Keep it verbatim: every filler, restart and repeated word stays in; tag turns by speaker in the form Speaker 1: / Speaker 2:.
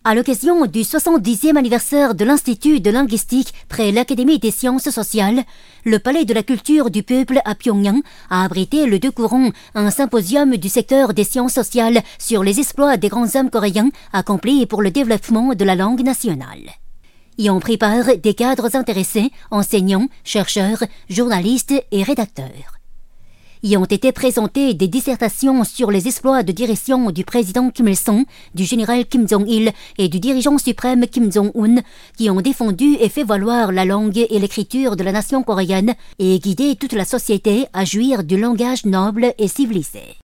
Speaker 1: À l'occasion du soixante-dixième anniversaire de l'Institut de linguistique près l'Académie des sciences sociales, le Palais de la culture du peuple à Pyongyang a abrité le deux courants, un symposium du secteur des sciences sociales sur les exploits des grands hommes coréens accomplis pour le développement de la langue nationale. Y ont pris part des cadres intéressés, enseignants, chercheurs, journalistes et rédacteurs. Y ont été présentées des dissertations sur les exploits de direction du président Kim Il-sung, du général Kim Jong-il et du dirigeant suprême Kim Jong-un, qui ont défendu et fait valoir la langue et l'écriture de la nation coréenne et guidé toute la société à jouir du langage noble et civilisé.